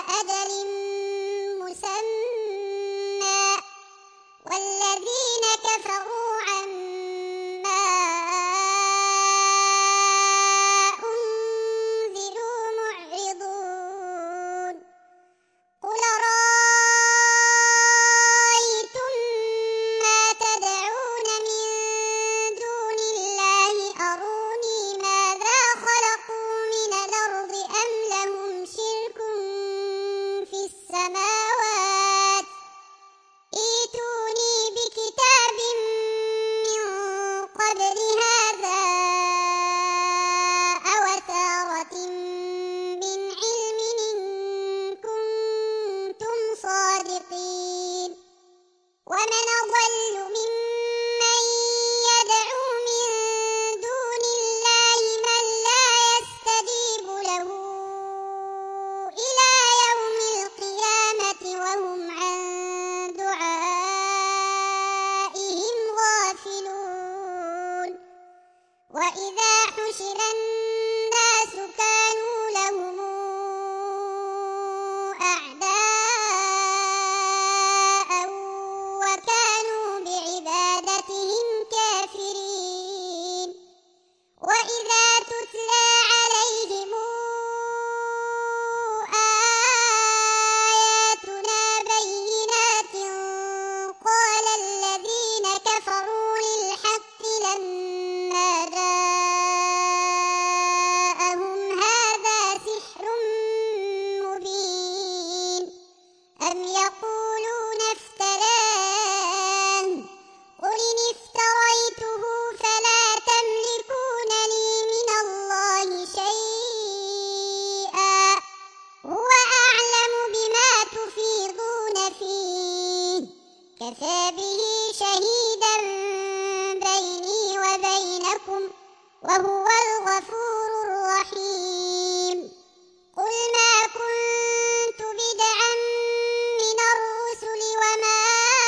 أجل مسمى والذين كفروا عما أنذروا معرضون قل رأيتم ما تدعون من دون الله أروني ماذا خلقوا من الأرض أم لهم شرك في السماوات ائتوني بكتاب من قبل هذا أو أثارة من علم إن كنتم صادقين ومن أضل ممن يدعو من دون الله من لا يستجيب له إلى يوم القيامة وهم عن دعائهم غافلون وإذا حشر الناس كانوا لهم أعداء وكانوا بعبادتهم كافرين وإذا تتلى عليهم آياتنا بينات قال الذين كفروا للحق لما جاءهم هذا سحر مبين أم يقولون افتراه قل إن افتريته فلا تملكون لي من الله شيئا هو أعلم بما تفيضون فيه كفى به شهيدا بيني وبينكم وهو الغفور الرحيم قل ما كنت بدعا من الرسل وما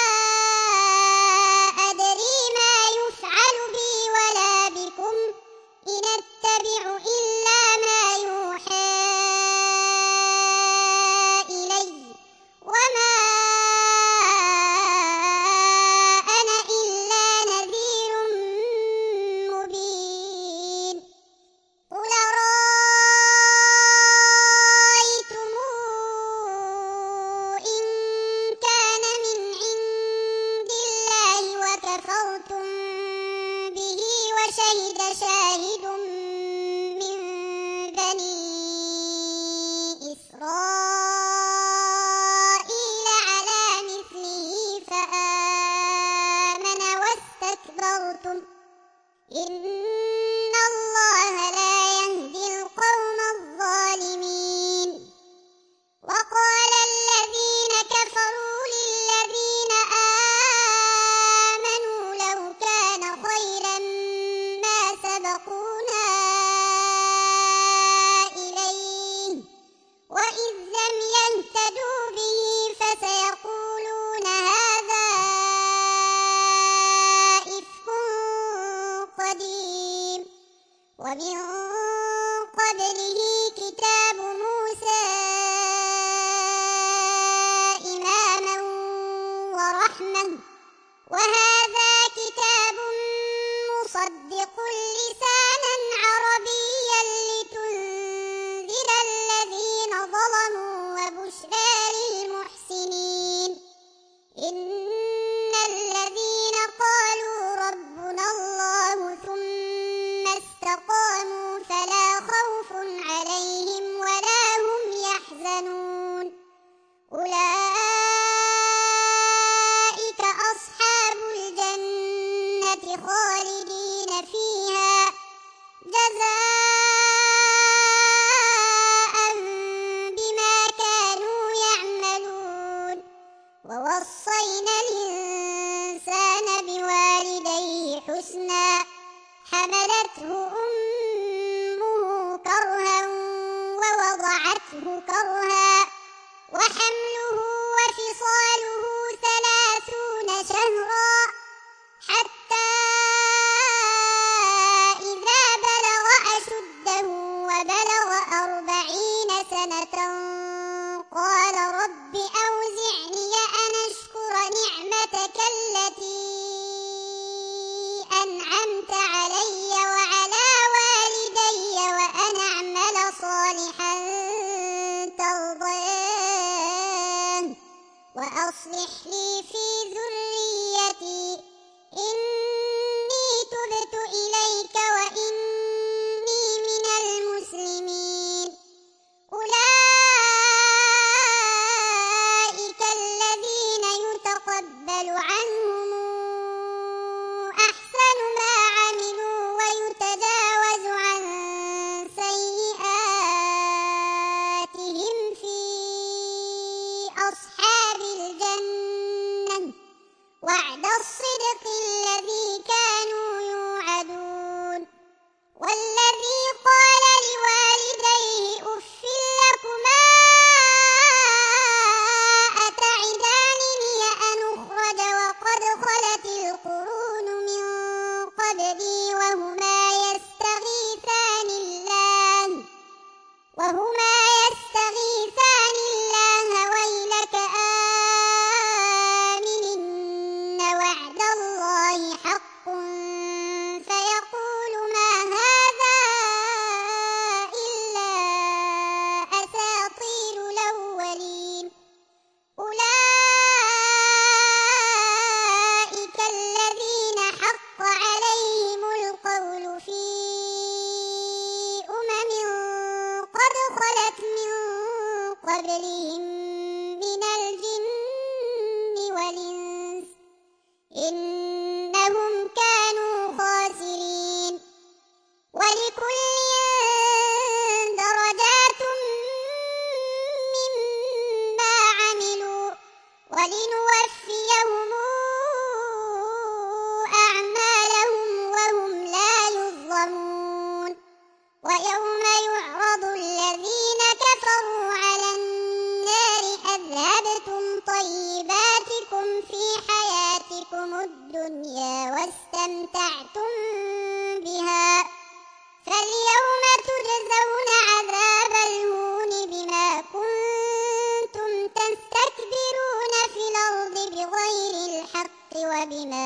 أدري ما يفعل بي ولا بكم إن أتبع إلا ما يوحى إلي وما أنا إلا نذير مبين قل رأيتم إن كان من عند الله وكفرتم به وشهد شاهد من بني إسرائيل على مثله فآمن واستكبرتم إن الله لا يهدي القوم الظالمين وقال الذين كفروا للذين آمنوا لو كان خيرا ما سبقونا إليه وإذ لم يهتدوا به فسيقولون هذا إفك قديم ومن قبله كتاب موسى إماما ورحمة وهذا كتاب مصدق لسانا عربيا لتنذر الذين ظلموا وبشرى للمحسنين إن الذين قالوا ربنا الله ثم استقاموا فلا خوف عليهم ولا هم يحزنون أولئك أصحاب الجنة خالدين فيها جزاء بما كانوا يعملون ووصينا الإنسان بوالديه حسنا حملته أمه كرها ووضعته كرها وحمله وفصاله 30 شهرا حتى إذا بلغ أشده وبلغ 40 سنة قال وأصلح لي في ذريتي إني تبت إليك وإني من المسلمين أولئك الذين يتقبل عنهم أحسن ما عملوا ويتجاوز عن سيئاتهم في أصحاب الجنة وعد الصدق الذي كانوا يوعدون والذي قال لوالديه أف لكما أتعدانني أن أخرج وقد خلت القرون من قبلي وهما يستغيثان الله ويلك آمن إن وعد الله حق فيقول ما هذا إلا أساطير الأولين أولئك الذين حق عليهم القول في قد خلت من قبلهم من الجن والإنس إنهم كانوا خاسرين ولكل درجات مما عملوا ولنوفيهم أعمالهم وهم لا يظلمون ويوم يعرض الذين كفروا على النار أذهبتم طيباتكم في حياتكم الدنيا واستمتعتم بها فاليوم تجزون عذاب الهون بما كنتم تستكبرون في الأرض بغير الحق وبما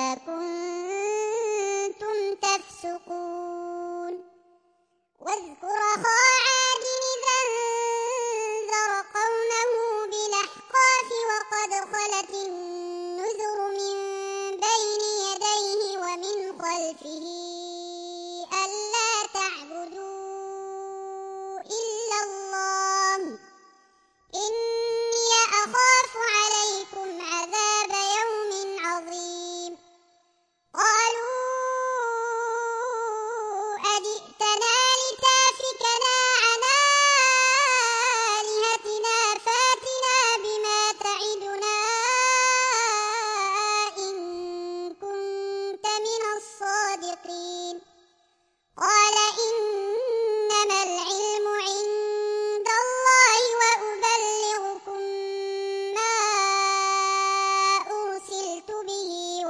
كنتم تفسقون واذكر أخا عاد إذا أنذر قومه بالأحقاف وقد خلت النذر من بين يديه ومن خلفه ألا تعبدوا إلا الله إني أخاف عليكم عذاب يوم عظيم قالوا أجئتنا لتافكنا عن آلهتنا فاتنا بما تعدنا إن كنت من الصادقين قال إنما العلم عند الله وأبلغكم ما أرسلت به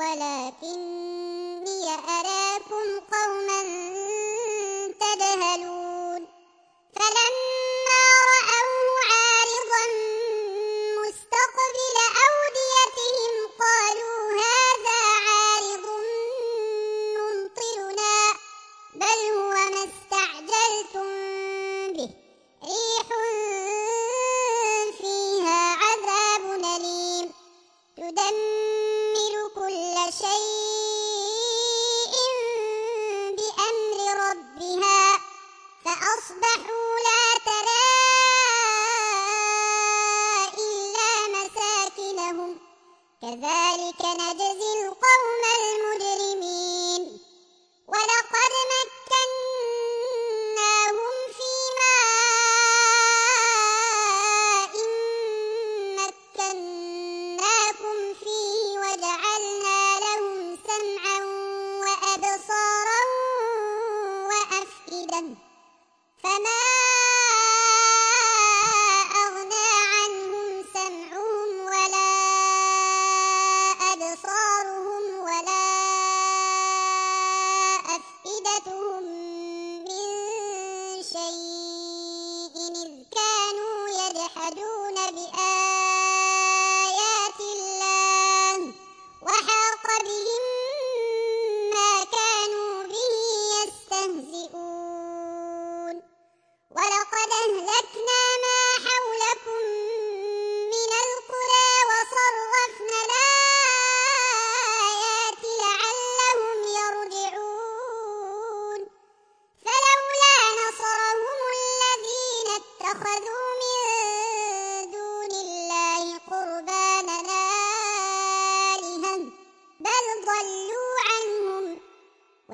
ولكني أراكم قوما تجهلون فلما رأوه عارضا مستقبل أوديتهم قالوا هذا عارض ممطرنا بل هو ما استعجلتم به ريح فيها عذاب أليم تدمر كل شيء بأمر ربها فأصبحوا لا ترى إلا مساكنهم كذلك نجزي القوم المجرمين ولقد مكناهم في ماء مكناكم فيه وجعلنا لهم سمعا وأبصارا وأفئدة فما أغنى عنهم سمعهم ولا أبصارهم ولا أفئدتهم من شيء إذ كانوا يجحدون بآيات الله وحاق بهم ما كانوا به يستهزئون ولقد أهلكنا ما حولكم من القرى وصرفنا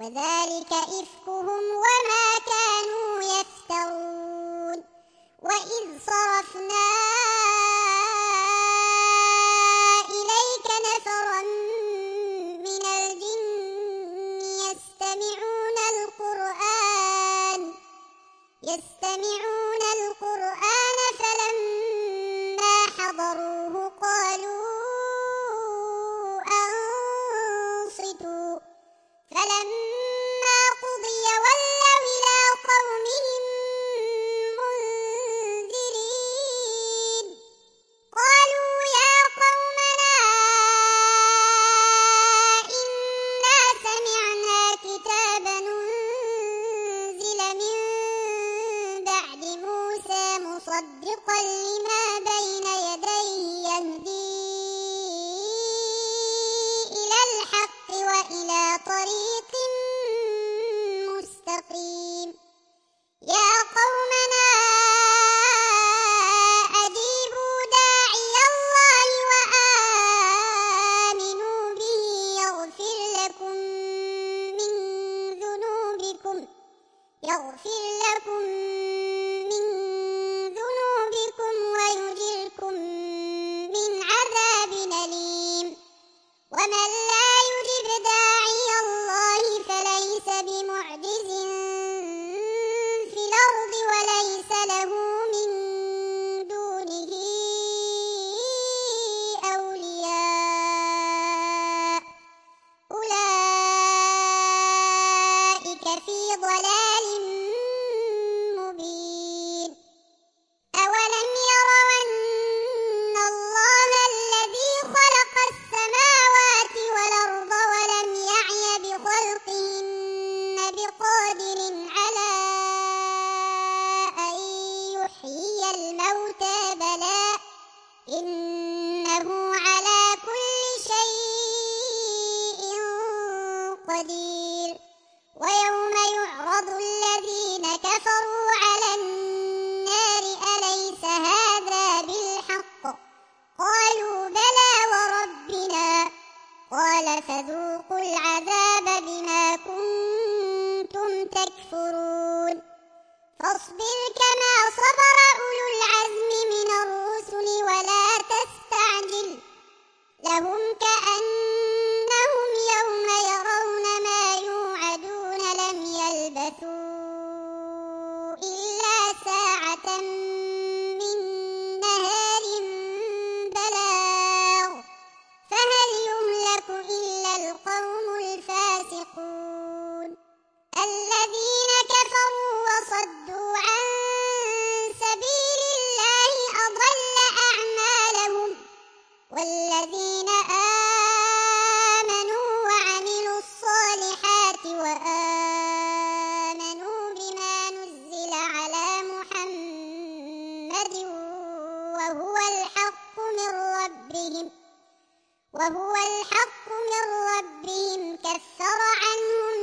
وذلك إفكهم وما كانوا يفترون وإذ صرفنا إليك نفرا من الجن يستمعون القرآن فلما حضروه قالوا أنصتوا فلما قضي ولوا إلى قومهم منذرين قالوا يا قومنا إنا سمعنا كتابا أنزل من بعد موسى مصدقا لما بين يديه يهدي إلى الحق وإلى طريق مستقيم يا قومنا أجيبوا داعي الله وآمنوا به يغفر لكم من ذنوبكم ويجركم من عذاب أليم ومن لا يجب داعي الله فليس بمعجز في الأرض وليس له من دونه أولياء أولئك في ضلال مبين أولم يروا أن الله الذي خلق السماوات والأرض ولم يعي بخلقهن بقادر على أن يحيي الموتى بلى إنه على كل شيء قدير ويوم يعرض الذين كفروا على النار أليس هذا بالحق قالوا بلى وربنا قال فذوقوا العذاب بما كنتم تكفرون فاصبر كما صبر أولو العزم من الرسل ولا تستعجل لهم كأنهم يوم يرون ما يوعدون لم يلبثوا إلا ساعة من نهار بلاغ فهل يهلك إلا القوم الفاسقون الذين كفروا وصدوا عن سبيل الله أضل أعمالهم والذين آمنوا وعملوا الصالحات وآمنوا بما نزل على محمد وهو الحق من ربهم كفر عنهم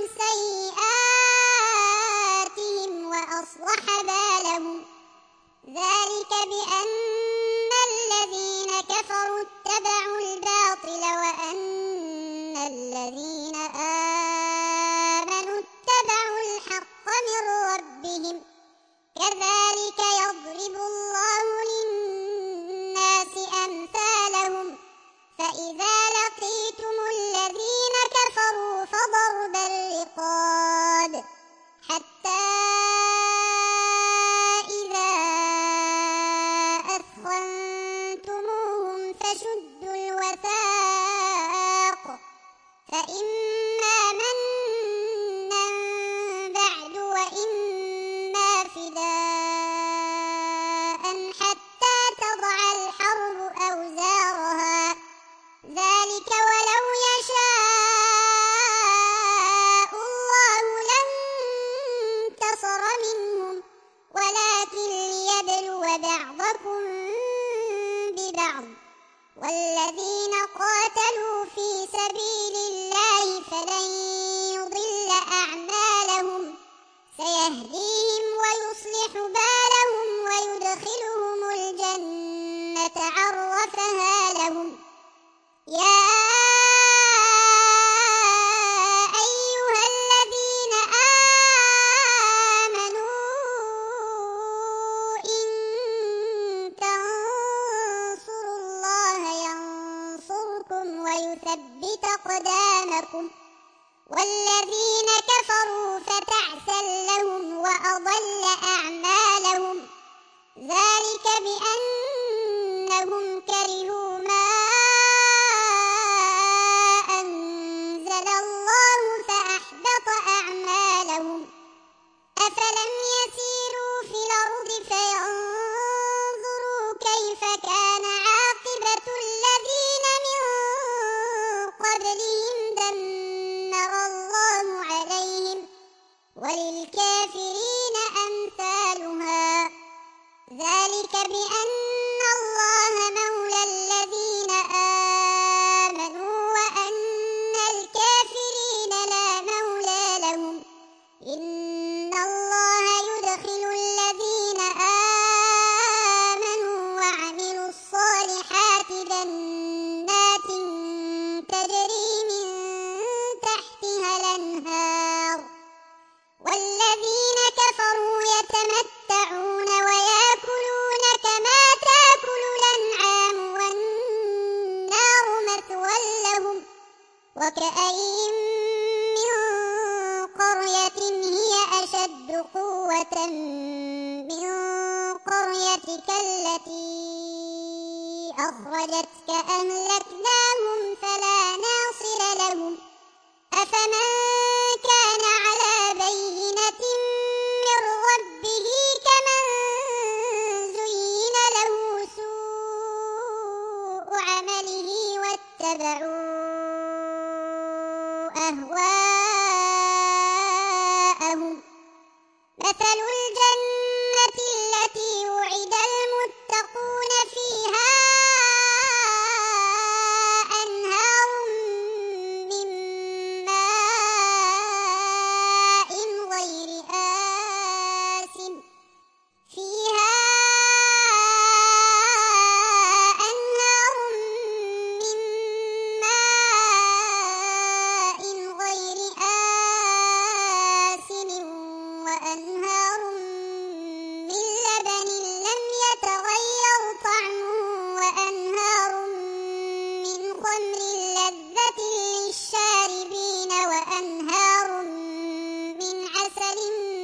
سيئاتهم وأصلح بالهم ذلك بأن الذين كفروا اتبعوا الباطل وأن الذين آمنوا اتبعوا الحق من ربهم كذلك يضرب الله للناس أمثالهم فإذا لقيتم الذين كفروا فضرب الرقاب حتى إذا أثخنتموهم فشدوا الوثاق فإما منا بعد وإما فداء حتى تضع الحرب أوزارها ذلك ولو يشاء الله لانتصر منهم ولكن ليبلو بعضكم ببعض والذين قاتلوا في سبيل الله فلن يضل أعمالهم سيهديهم ويصلح بالهم ويدخلهم الجنة عرفها لهم يا أيها الذين لكم والذين كفروا فتعسا لهم وأضل أعمالهم ذلك بأنهم كرهوا ما أنزل الله فأحبط أعمالهم أفلم يسيروا في الأرض فينظروا كيف كان عاقبة الذين من قبلهم دمر الله عليهم وللكافرين أمثالها ذلك بأن الله مولى الذين آمنوا وأن الكافرين لا مولى لهم إن الله يدخل الذين آمنوا وعملوا الصالحات جنات تجري من تحتها الأنهار والذين كفروا يتمتعون ويأكلون كما تأكل الأنعام والنار مثوى لهم وكأين من قرية هي أشد قوة من قريتك التي أخرجتك أهلكناهم فلا ناصر لهم أفمن كان على بينة من ربه كمن زين له سوء عمله واتبعوا أهواءهم مثل الجنة التي وعد المتقون فيها أنهار من ماء غير آسن فيها أنهار من ماء غير آسن وأنهار من لبن لم يتغير طعمه وأنهار من خمر لذة للشاربين وأنهار من عسل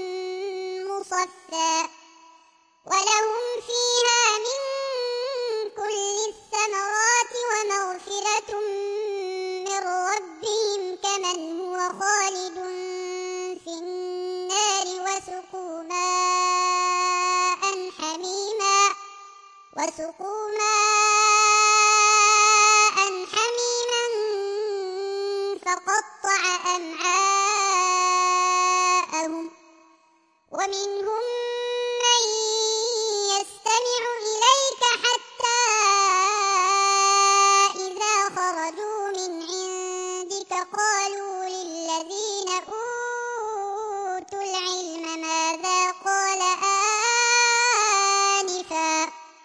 مصفى ولهم فيها من كل الثمرات ومغفرة من ربهم كمن هو خالد في النار وسقوا ماء حميما فقطع أمعاءهم ومنهم من يستمع إليك حتى إذا خرجوا من عندك قالوا للذين أوتوا العلم ماذا قال آنفا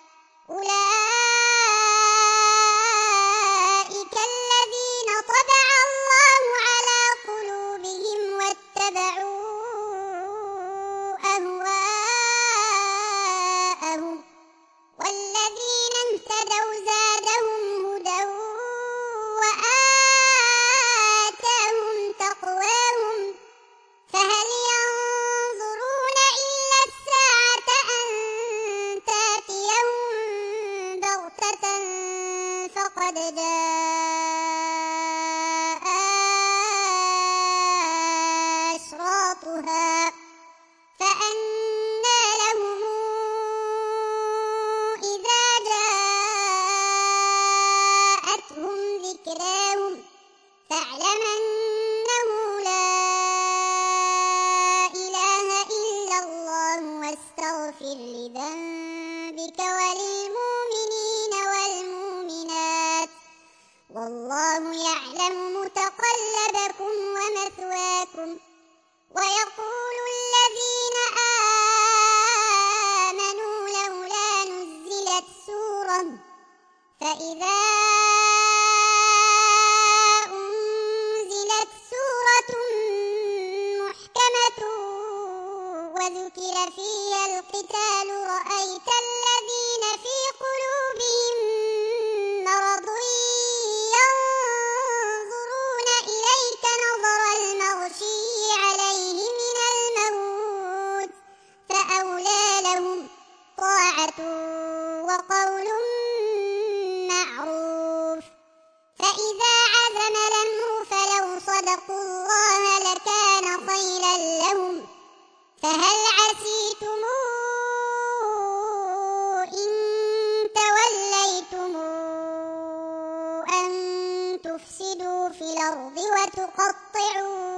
أولئك الذين طبع الله على قلوبهم واتبعوا أهواءهم والذين اهتدوا زادهم هدى وآتاهم تقواهم فهل ينظرون إلا الساعة أن تأتيهم بغتة فقد جاء أشراطها فأنى لهم إذا جاءتهم ذكراهم فاعلم أنه لا إله إلا الله واستغفر لذنبك وللمؤمنين والمؤمنات والله يعلم متقلبكم ومثواكم ويقول الذين آمنوا لولا نزلت سورة فإذا أنزلت سورة محكمة وذكر فيها القتال رأيت الذين في قلوبهم مرض ينظرون إليك وقول معروف فإذا عزم الأمر فلو صدقوا الله لكان خيرا لهم فهل عسيتم إن توليتم أن تفسدوا في الأرض وتقطعوا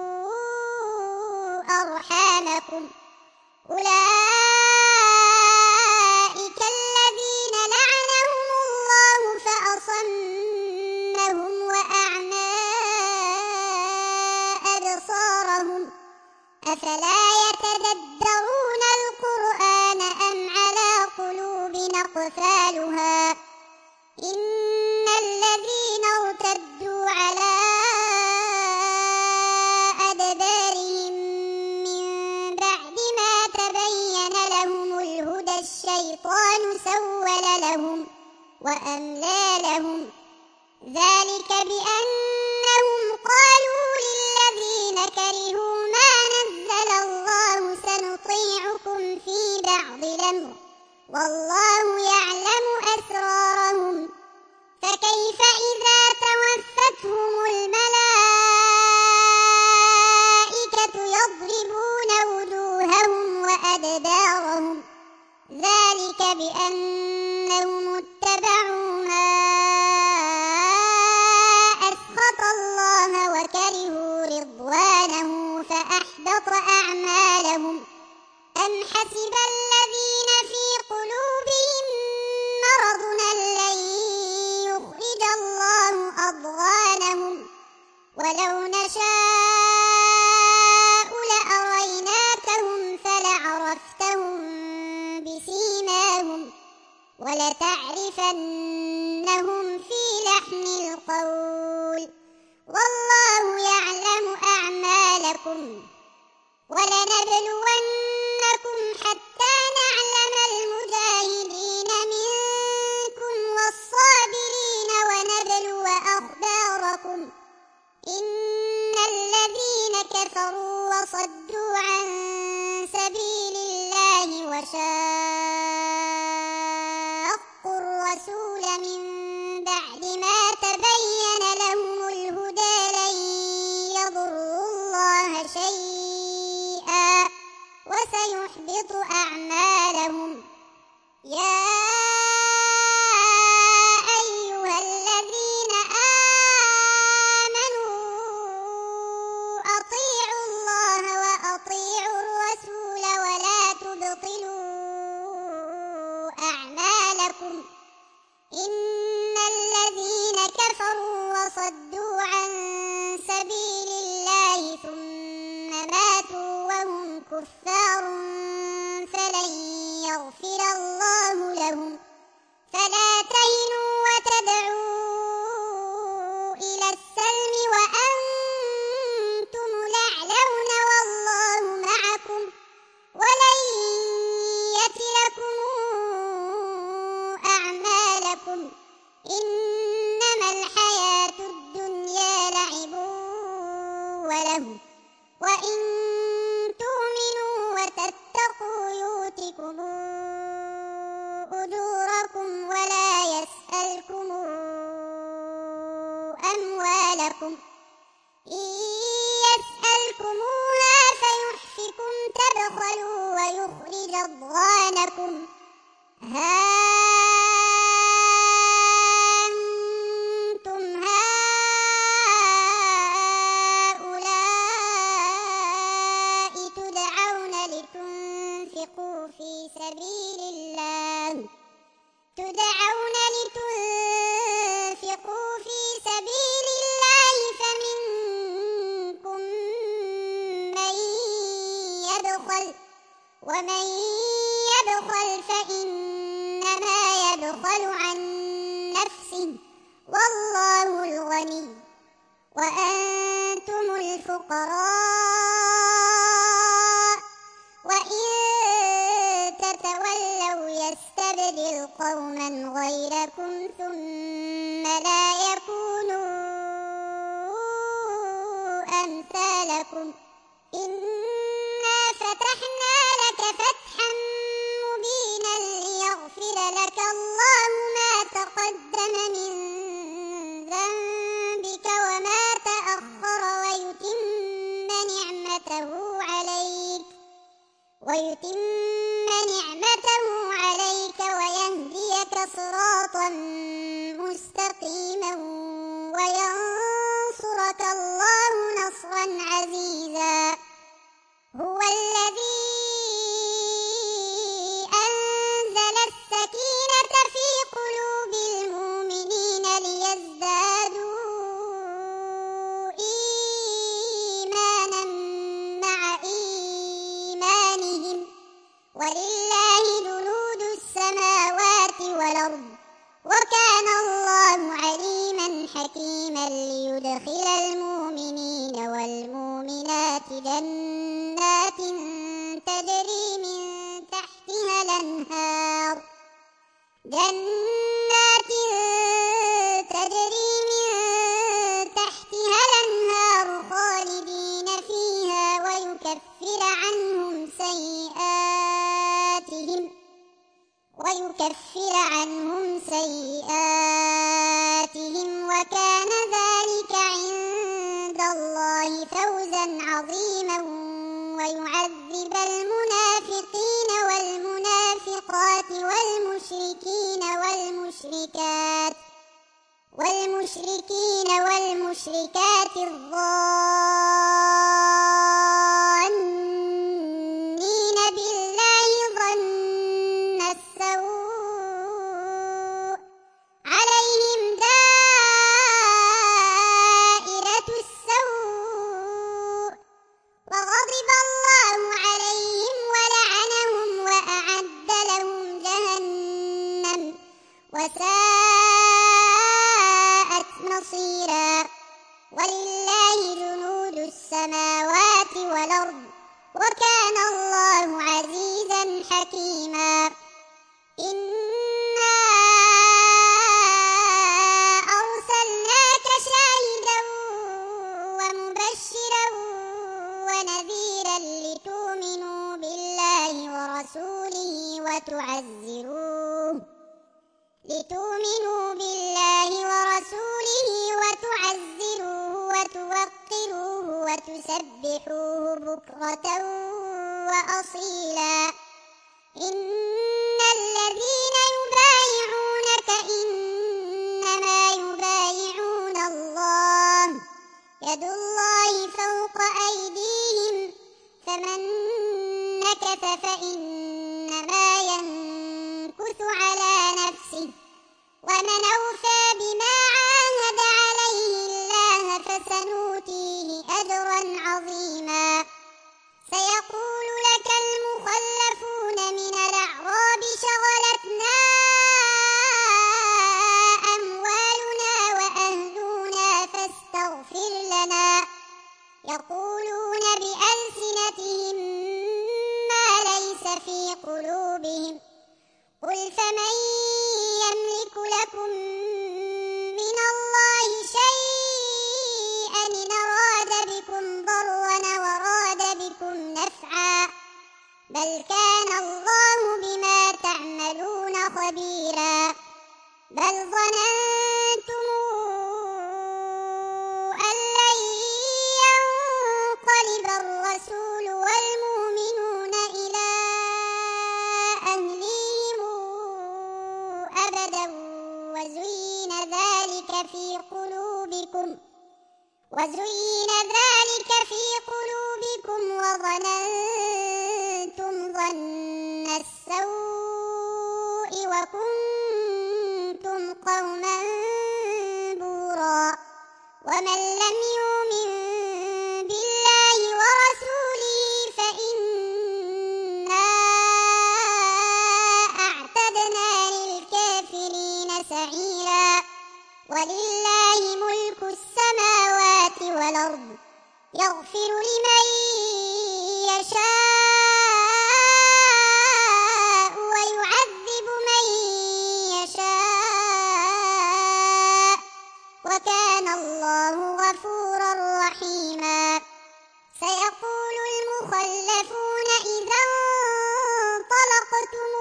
أرحامكم أولئك الذين لعنهم الله فأصمهم وأعمى أبصارهم أفلا يتدبرون القرآن أم على قلوب أقفالها إن الذين ارتدوا على أدبارهم من بعد ما تبين لهم الهدى الشيطان سول لهم وأملى لهم ذلك بأنهم قالوا للذين كرهوا ما نزل الله سنطيعكم في بعض الأمر والله يعلم أسرارهم فكيف إذا توفتهم الملائكة يضربون وجوههم وأدبارهم ذلك بأنهم اتبعوا ما أسخط الله وكرهوا رضوانه فأحبط أعمالهم أم حسب الذين في قلوبهم مرض لن يخرج الله أضغانهم ولو نشاء لأريناكهم فلعرفتهم بسيماهم ولتعرفنهم في لحن القول والله يعلم أعمالكم ولنبلونكم حتى نعلم المجاهدين منكم والصابرين ونبلو أخباركم إن الذين كفروا وصدوا عن سبيل الله وشاقوا الرسول من بعد ما تبين لهم الهدى لن يضروا الله شيئا وسيحبط أعمالهم يا أيها الذين آمنوا أطيعوا الله وأطيعوا الرسول ولا تبطلوا أعمالكم إن الذين كفروا وصدوا عن سبيل الله ثم ماتوا وهم كفار فلن يغفر الله لهم فلا تهنوا وتدعوا إلى السلم وأنتم الأعلون والله معكم ولن يتركم أعمالكم إنما الحياة الدنيا لعب وله وإن تؤمنوا وتتقوا يؤتكم أجوركم ولا يسألكم أموالكم إن يسألكموها فيحفكم تبخلوا ويخرج أضغانكم ها أنتم هؤلاء تدعون لتنفقوا في سبيل الله فمنكم من يبخل ومن يبخل فإنما يبخل عن نفسه والله الغني وأنتم الفقراء وإن تتولوا يستبدل قوما غيركم ثم لا يكونوا أمثالكم إنا فتحنا لك فتحا مبينا ليغفر لك صراطا مستقيما وينصرك الله نصرا عزيزا. هو الذي أنزل السكينة في قلوب المؤمنين ليزدادوا إيمانا مع إيمانهم ولله جنود السماوات والأرض وكان الله عليما حكيما. ليدخل المؤمنين والمؤمنات جنات تجري من تحتها الأنهار خالدين فيها ويكفر عنهم سيئاتهم وكان ذلك عند الله فوزا عظيما. ويعذب المنافقين والمنافقات والمشركات الظانين بالله ظن السوء عليهم دائرة السوء وغضب الله عليهم ولعنهم وأعد لهم جهنم وساءت مصيرا. ولله جنود السماوات والأرض وكان الله عزيزا حكيما. إنا أرسلناك شاهدا ومبشرا ونذيرا لتؤمنوا بالله ورسوله وتعزروه وتوقروه وتسبحوه بكرة وأصيلا. إن الذين يبايعونك إنما يبايعون الله يد الله فوق أيديهم فمن نكث فإنما ينكث على نفسه ومن أوفى بما عاهد عليه الله فسنؤتيه أجرا عظيما. سيقول لك المخلفون من الأعراب شغلتنا أموالنا وأهلنا فاستغفر لنا يقولون بألسنتهم ما ليس في قلوبهم قل فمن يملك لكم من الله شيئا إن أراد بكم ضرا وراد بكم نفعا بل كان الله بما تعملون خبيرا. بل ظننتم أن لن ينقلب الرسول والمؤمنون إلى أهليهم أبدا وزين ذلك في قلوبكم وظننتم ظن السوء وكنتم قوما بورا. ومن لم يؤمن بالله ورسوله فإنا أعتدنا للكافرين سعيرا. ولله ملك السماوات والأرض يغفر لمن يشاء ويعذب من يشاء وكان الله غفورا رحيما. سيقول المخلفون إذا انطلقتم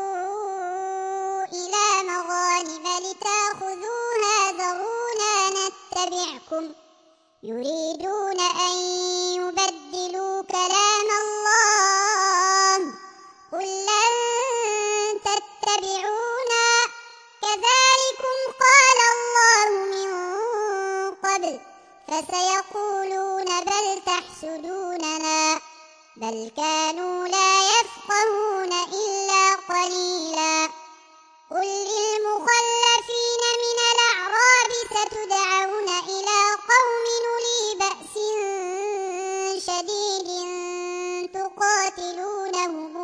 إلى مغانم لتأخذوها ذرونا نتبعكم يريدون أن يبدلوا كلام الله قل لن تتبعونا فسيقولون بل تحسدوننا بل كانوا لا يفقهون إلا قليلا قل للمخلفين من الأعراب ستدعون إلى قوم أولي بأس شديد تقاتلونهم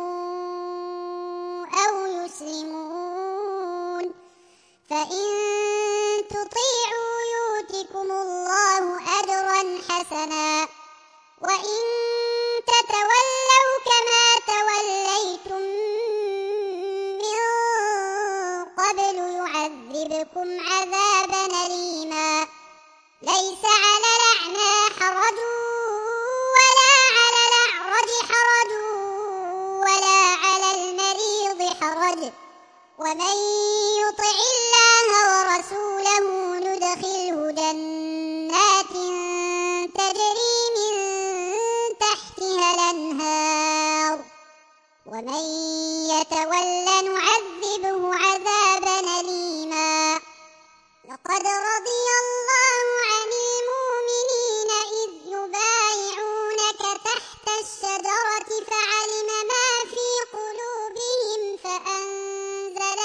أو يسلمون فإن تطيعوا يؤتكم الله أجرا حسنا وإن تتولوا كما توليتم من قبل يعذبكم عذابا أليما ليس على الأعمى حرج ولا على الأعرج حرج ولا على المريض حرج ومن يطع الله ورسوله ندخله جنات تجري من تحتها الأنهار ومن يتول نعذبه عذابا أليما لقد رضي الله عن المؤمنين إذ يبايعونك تحت الشجرة فعلم ما في قلوبهم فأنزل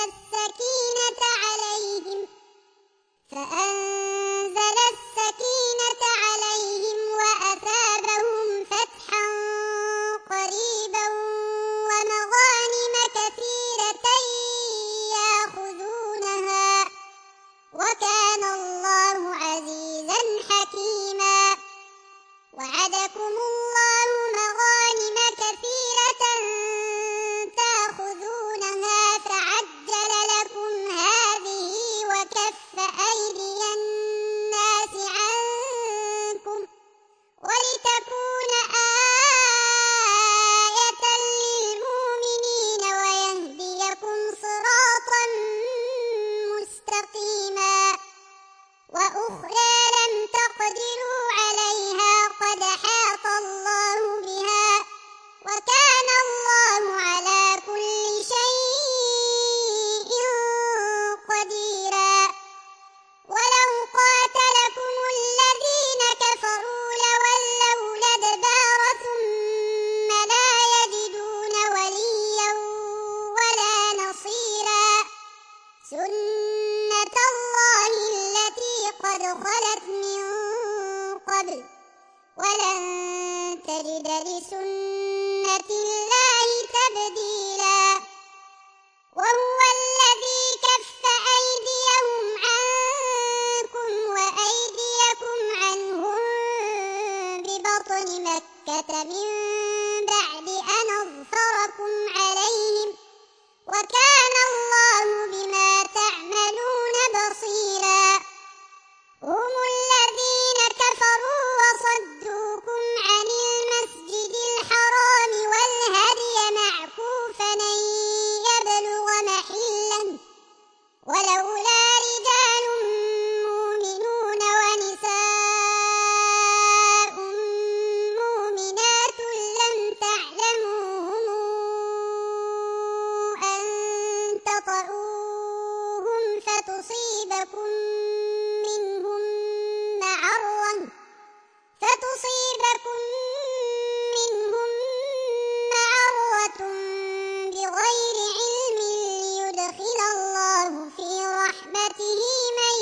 السكينة عليهم وأثابهم فتحا قريبا ومغانم كثيرة يأخذونها وكان الله عزيزا حكيما وعدكم الله مغانم كثيرة تأخذونها فعجل لكم هذه وكف أيدي الناس عنكم ولتكون آية للمؤمنين ويهديكم صراطا مستقيما وأخرى لم تقدروا عليها قد أحاط الله بها وكان الله على كل شيء قديرا ولو قاتلكم الذين كفروا لولوا الأدبار ثم لا يجدون وليا ولا نصيرا سنة الله التي قد خلت من قبل ولن تجد لسنة الله تبديلا وهو الذي كف أيديهم عنكم وأيديكم عنهم ببطن مكة من بعد أن أظفركم عليهم وكان الله بما تعملون بصيرا هم الذين كفروا وصدوكم عن المسجد الحرام والهدي معكوفا أن يبلغ محله ولولا رجال مؤمنون ونساء مؤمنات لم تعلموهم أن تطئوهم فتصيبكم منهم معرة بغير علم ليدخل الله في رحمته من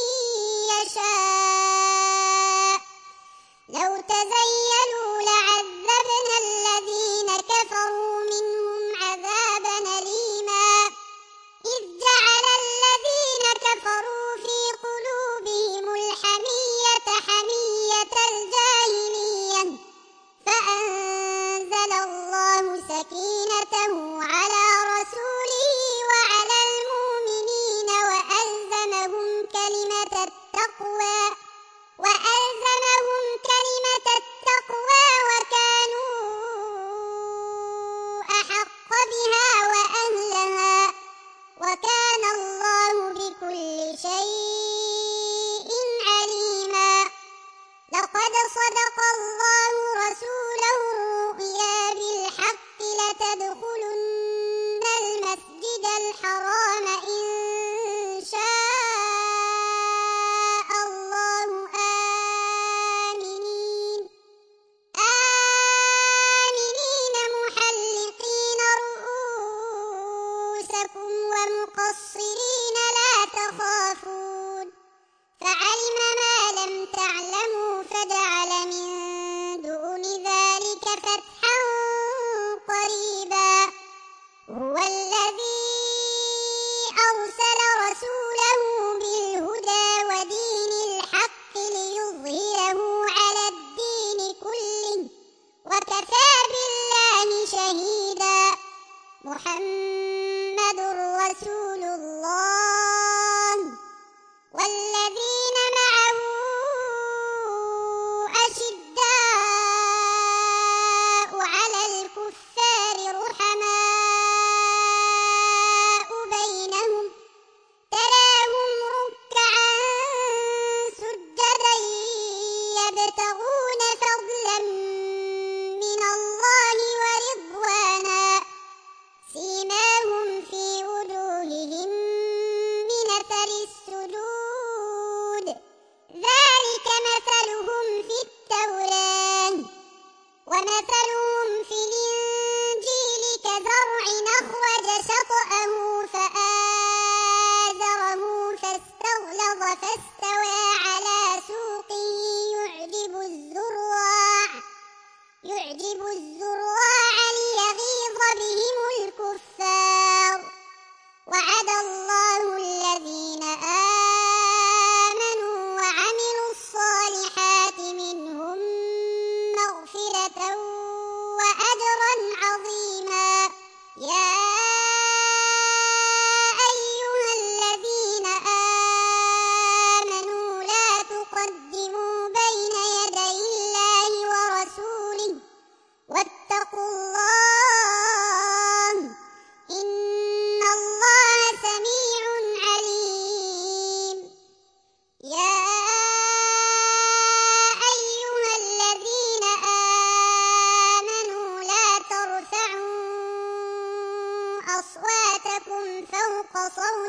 يشاء لو تزيلوا لعذبنا الذين كفروا منهم عذابا أليما إذ جعل الذين كفروا في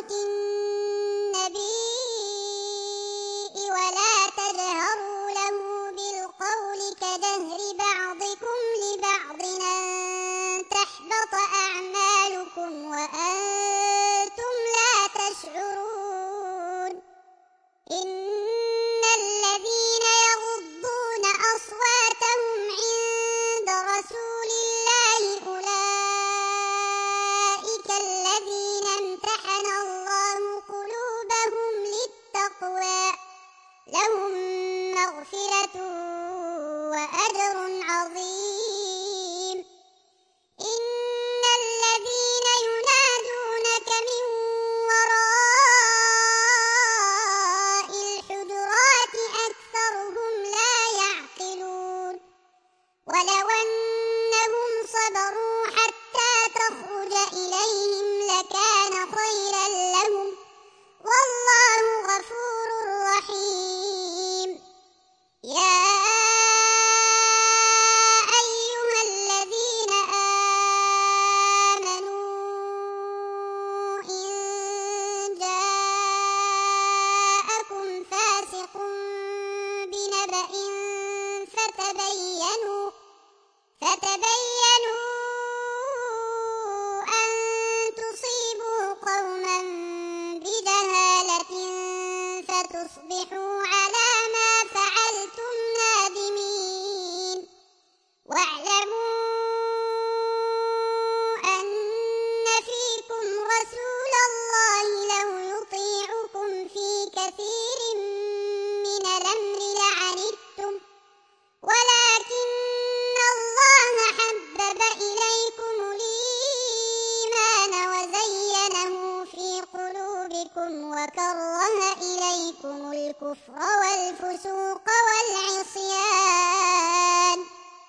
صوت النبي ولا تجهروا له بالقول كجهر بعضكم لبعض أن تحبط أعمالكم وأنتم لا تشعرون إن الذين يغضون أصواتهم عند رسول الله أولئك الذين امتحن الله قلوبهم للتقوى لهم مغفرة وأجر عظيم إن الذين ينادونك من وراء الحجرات أكثرهم لا يعقلون ولو أنهم صبروا حتى تخرج إليهم لكان خيرا لهم والله غفور رحيم يا أيها الذين آمنوا إن جاءكم فاسق بنبأ فتبينوا أن تصيبوا قوما بجهالة فتصبحوا على ما فعلتم نادمين واعلموا أن فيكم رسول الله لو يطيعكم في كثير من الأمر لعنتم ولكن الله حبب إليكم الإيمان وزينه في قلوبكم وكره إليكم الكفر والفسوق والعصيان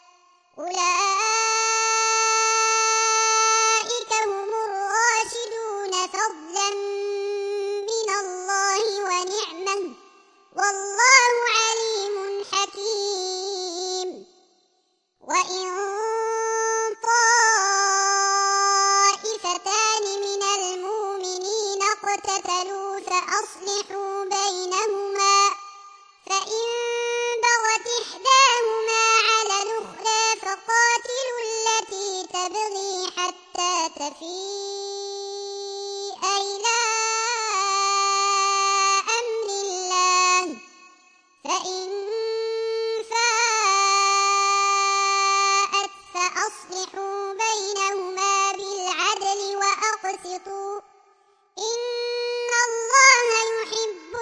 أولئك هم الراشدون فضلا من الله ونعمة والله عليم حكيم وإن طائفتان من المؤمنين اقتتلوا فأصلحوا بينهما فإن بغت إحداهما على الأخرى فقاتلوا التي تبغي حتى تفيء إلى أمر الله فإن فاءت فأصلحوا بينهما بالعدل وأقسطوا إن الله يحب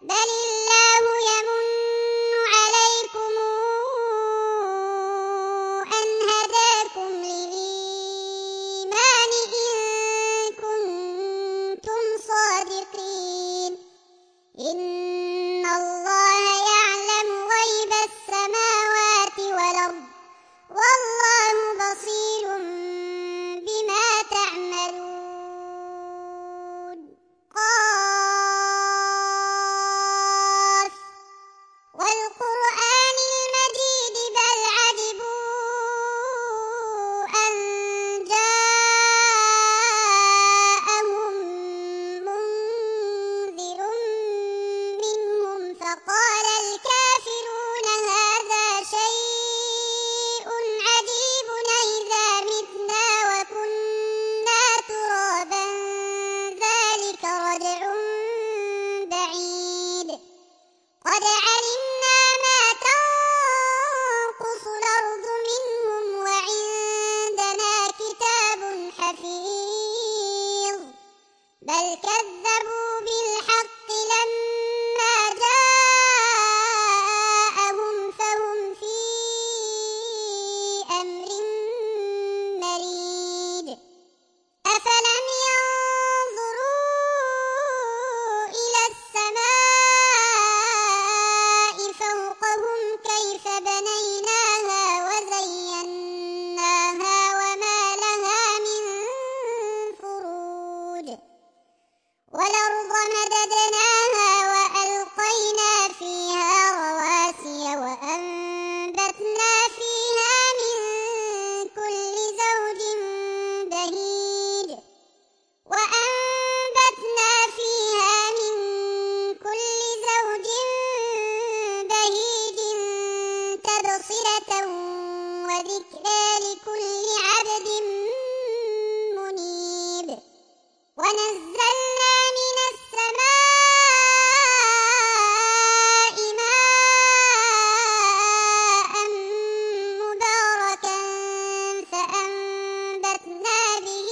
بل الله يمن عليكم أن هداكم للإيمان إن كنتم صادقين إن الله يعلم غيب السماوات والأرض والله بصير بما تعملون قاف والقرآن المجيد بل عجبوا أن جاءهم منذر منهم فقال الكافرون هذا شيء عجيب أإذا متنا وكنا ترابا ذلك رجع بعيد قد علمنا ما تنقص الأرض منهم وعندنا كتاب حفيظ بل كذبوا بالحق لما جاءهم فهم في أمر مريد أفلم ينظروا إلى السماء فوقهم كيف بنيناها وزيناها وما لها من فروج والأرض مددناها وألقينا فيها رواسي وأنبتنا فيها من كل زوج بهيج تبصرة وذكرى لكل عبد منيب ونزلنا من السماء ماء مباركا فأنبتنا به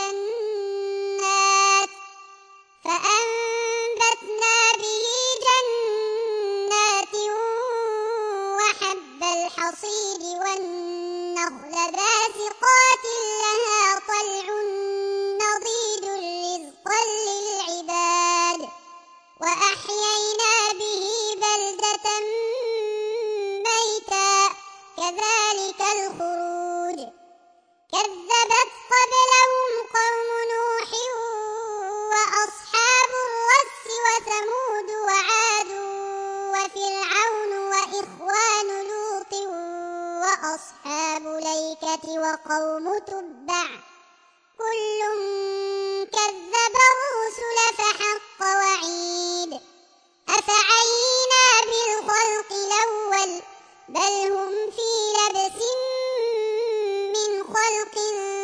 جنات وحب الحصيد والنخل باسقات لها طلع نضيد رزقا للعباد وأحيينا به بلدة ميتا كذلك الخروج كذبت قبلهم قوم نوح وأصحاب الرس وثمود وعاد وفرعون وإخوان لوط وأصحاب الأيكة وقوم تبع كل كذب الرسل فحق وعيد أفعينا بالخلق الأول بل هم في لبس من خلق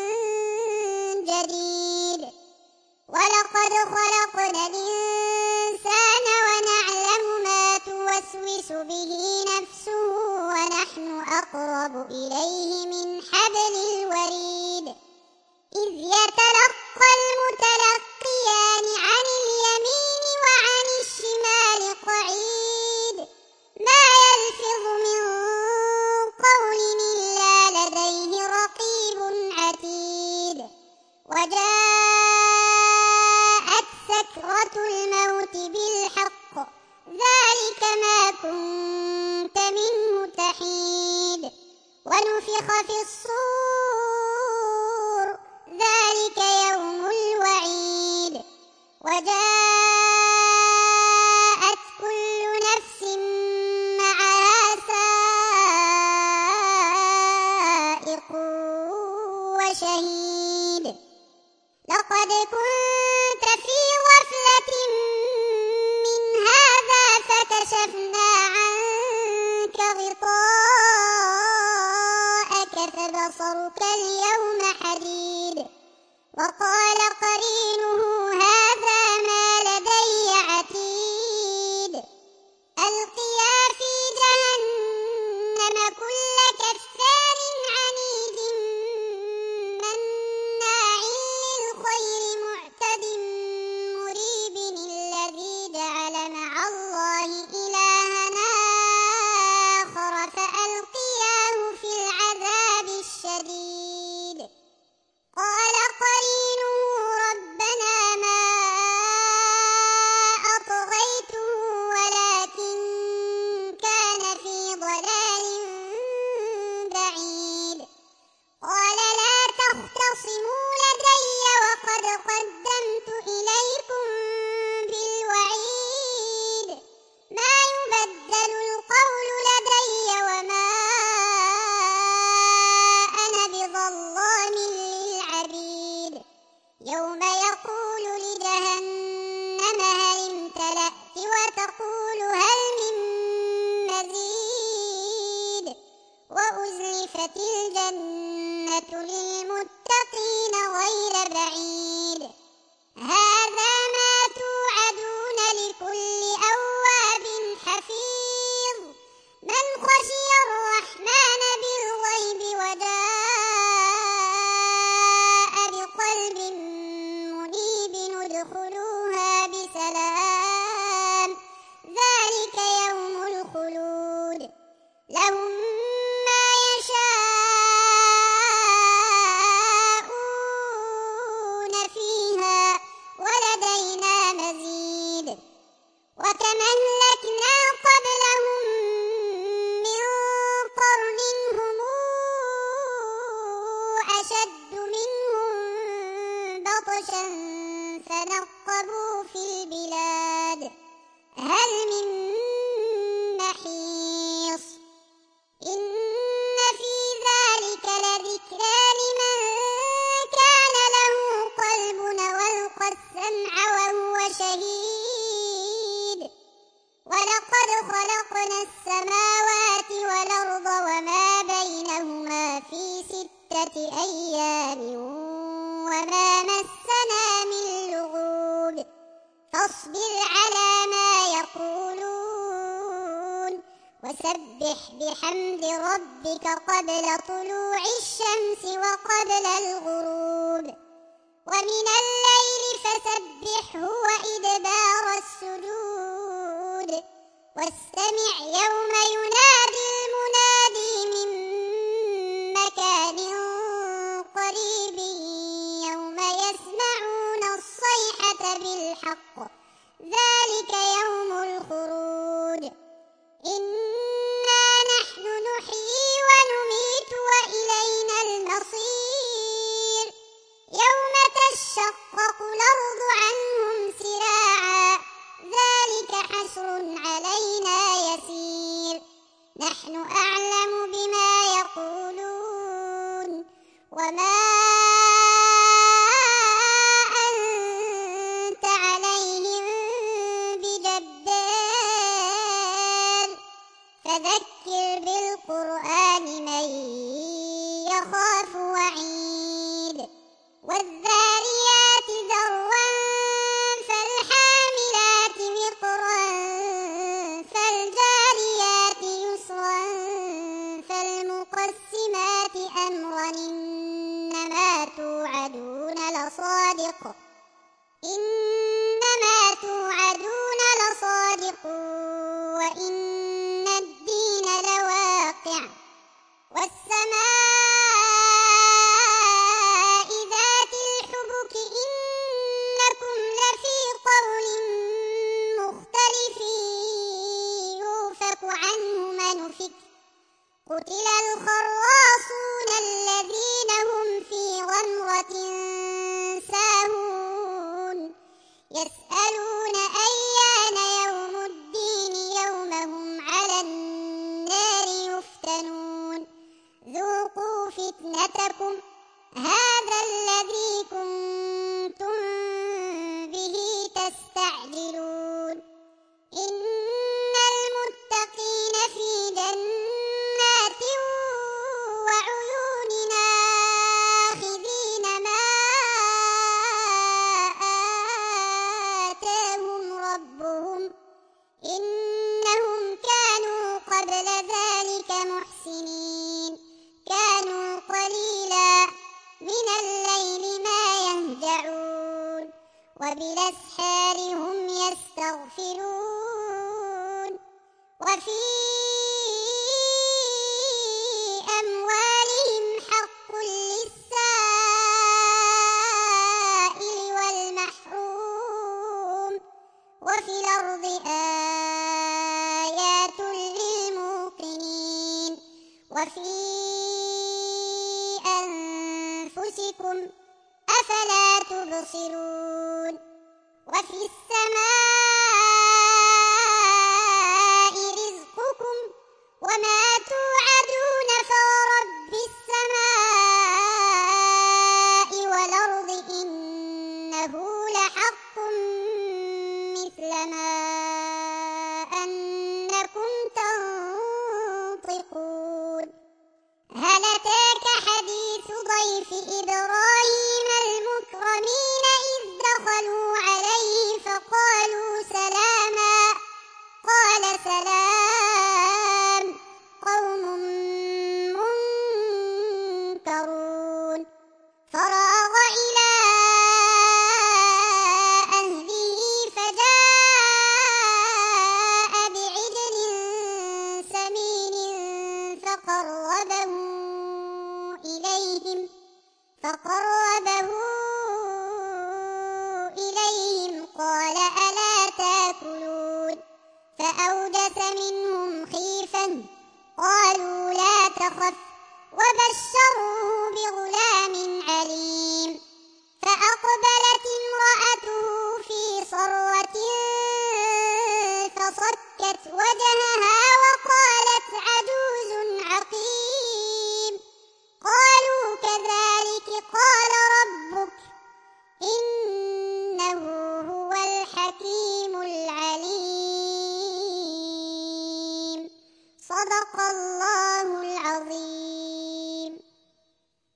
جديد ولقد خلقنا الإنسان ونعلم ما توسوس به نفسه ونحن أقرب إليه من حبل الوريد إذ يتلقى المتلقيان عن اليمين وعن الشمال قعيد ما يلفظ من قول إلا لديه رقيب عتيد وجاءت سكرة الموت بالحق ذلك ما كنت منه تحيد ونفخ في الصور ذلك يوم الوعيد وجاءت كل نفس معها سائق وشهيد لقد كنت في غفلة من هذا فكشفنا عنك غطاءك فبصرك وسبح بحمد ربك قبل طلوع الشمس وقبل الغروب ومن الليل فسبحه وإدبار السجود واستمع يوم ينادي المنادي من مكان قريب يوم يسمعون الصيحة بالحق ذلك يوم الخروج إنا نحن نحيي ونميت وإلينا المصير يوم تشقق الأرض عنهم سراعا ذلك حشر علينا يسير نحن أعلم بما يقولون وما أنت عليهم بجبار فذكر بالقرآن من يخاف وعيد والذاريات ذروا فالحاملات وقرا فالجاريات يسرا فالمقسمات أمرا إنما توعدون لصادق وإن الدين لواقع والسماء ذات الحبك إنكم لفي قول مختلف يؤفك عنه من أفك قتل الخراصون الذين هم في غمرة ساهون يسألون أيان يوم الدين يوم هم على النار يفتنون ذوقوا فتنتكم هذا الذي كنتم به تستعجلون إن المتقين في جنات وعيون آخذين ما آتاهم ربهم إنهم كانوا قبل ذلك محسنين كانوا قليلا من الليل ما يهجعون وبالأسحار هم يستغفرون وفي أموالهم حق للسائل والمحروم وفي الأرض آيات للموقنين وفي أنفسكم أفلا تبصرون وفي السماء رزقكم وما توعدون فورب السماء والأرض إنه لحق مثل ما أنكم تنطقون هل أتاك حديث ضيف إبراهيم